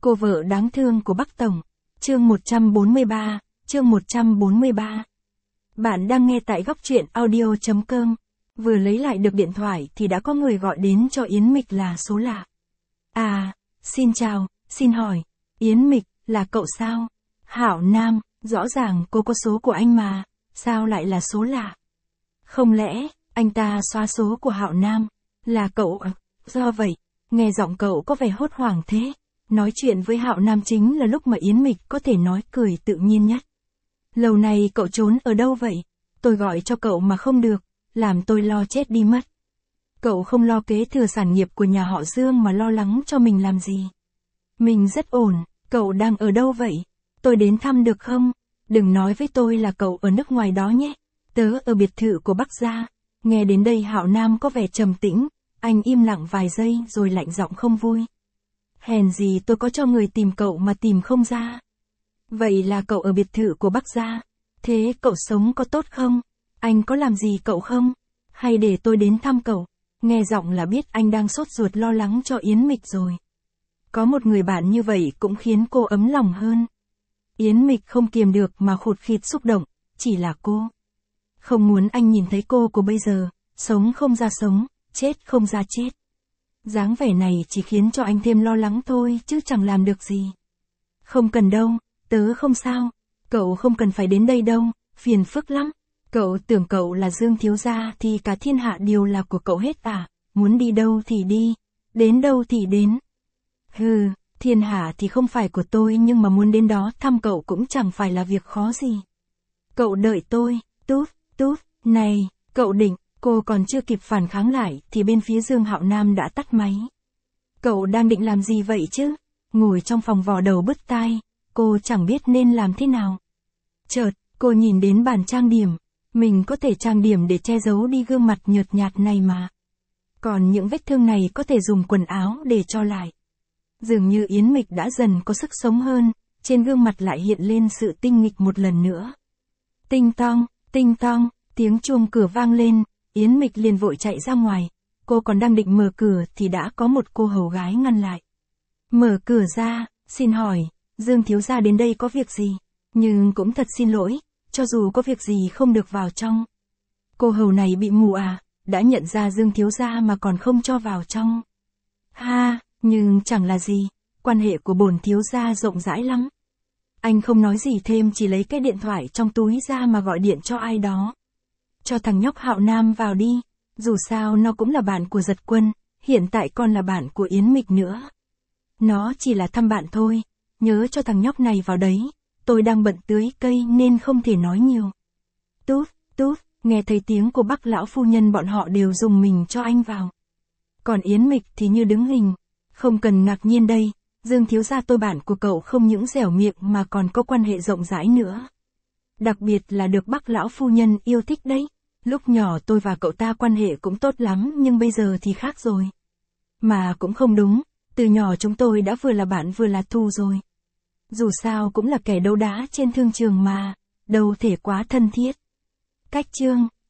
Cô vợ đáng thương của Bắc Tổng. Chương 143, chương 143. Bạn đang nghe tại góc truyện audio.com. Vừa lấy lại được điện thoại thì đã có người gọi đến cho Yến Mịch là số lạ. À, xin chào, xin hỏi, Yến Mịch, là cậu sao? Hạo Nam, rõ ràng cô có số của anh mà, sao lại là số lạ? Không lẽ, anh ta xóa số của Hạo Nam? Là cậu à? Do vậy, nghe giọng cậu có vẻ hốt hoảng thế. Nói chuyện với Hạo Nam chính là lúc mà Yến Mịch có thể nói cười tự nhiên nhất. Lâu nay cậu trốn ở đâu vậy? Tôi gọi cho cậu mà không được, làm tôi lo chết đi mất. Cậu không lo kế thừa sản nghiệp của nhà họ Dương mà lo lắng cho mình làm gì? Mình rất ổn, cậu đang ở đâu vậy? Tôi đến thăm được không? Đừng nói với tôi là cậu ở nước ngoài đó nhé. Tớ ở biệt thự của Bắc gia. Nghe đến đây Hạo Nam có vẻ trầm tĩnh, anh im lặng vài giây rồi lạnh giọng không vui. Hèn gì tôi có cho người tìm cậu mà tìm không ra. Vậy là cậu ở biệt thự của Bắc gia. Thế cậu sống có tốt không? Anh có làm gì cậu không? Hay để tôi đến thăm cậu? Nghe giọng là biết anh đang sốt ruột lo lắng cho Yến Mịch rồi. Có một người bạn như vậy cũng khiến cô ấm lòng hơn. Yến Mịch không kiềm được mà khụt khịt xúc động, chỉ là cô. Không muốn anh nhìn thấy cô của bây giờ, sống không ra sống, chết không ra chết. Dáng vẻ này chỉ khiến cho anh thêm lo lắng thôi chứ chẳng làm được gì. Không cần đâu, tớ không sao, cậu không cần phải đến đây đâu, phiền phức lắm. Cậu tưởng cậu là Dương thiếu gia thì cả thiên hạ đều là của cậu hết à, muốn đi đâu thì đi, đến đâu thì đến. Hừ, thiên hạ thì không phải của tôi nhưng mà muốn đến đó thăm cậu cũng chẳng phải là việc khó gì. Cậu đợi tôi, tút, này, cậu định, cô còn chưa kịp phản kháng lại thì bên phía Dương Hạo Nam đã tắt máy. Cậu đang định làm gì vậy chứ? Ngồi trong phòng vò đầu bứt tai, cô chẳng biết nên làm thế nào. Chợt, cô nhìn đến bàn trang điểm, mình có thể trang điểm để che giấu đi gương mặt nhợt nhạt này mà. Còn những vết thương này có thể dùng quần áo để cho lại. Dường như Yến Mịch đã dần có sức sống hơn, trên gương mặt lại hiện lên sự tinh nghịch một lần nữa. Tinh tong, tiếng chuông cửa vang lên, Yến Mịch liền vội chạy ra ngoài. Cô còn đang định mở cửa thì đã có một cô hầu gái ngăn lại. Mở cửa ra, xin hỏi, Dương thiếu gia đến đây có việc gì? Nhưng cũng thật xin lỗi, cho dù có việc gì không được vào trong. Cô hầu này bị mù à, đã nhận ra Dương thiếu gia mà còn không cho vào trong. Ha, nhưng chẳng là gì, quan hệ của bổn thiếu gia rộng rãi lắm. Anh không nói gì thêm chỉ lấy cái điện thoại trong túi ra mà gọi điện cho ai đó. Cho thằng nhóc Hạo Nam vào đi, dù sao nó cũng là bạn của Giật Quân, hiện tại còn là bạn của Yến Mịch nữa. Nó chỉ là thăm bạn thôi, nhớ cho thằng nhóc này vào đấy, tôi đang bận tưới cây nên không thể nói nhiều. Tút, nghe thấy tiếng của Bắc lão phu nhân bọn họ đều dùng mình cho anh vào. Còn Yến Mịch thì như đứng hình, không cần ngạc nhiên đây, Dương thiếu gia tôi bạn của cậu không những dẻo miệng mà còn có quan hệ rộng rãi nữa. Đặc biệt là được Bắc lão phu nhân yêu thích đấy. Lúc nhỏ tôi và cậu ta quan hệ cũng tốt lắm nhưng bây giờ thì khác rồi. Mà cũng không đúng, từ nhỏ chúng tôi đã vừa là bạn vừa là thù rồi. Dù sao cũng là kẻ đấu đá trên thương trường mà, đâu thể quá thân thiết. Cách chương,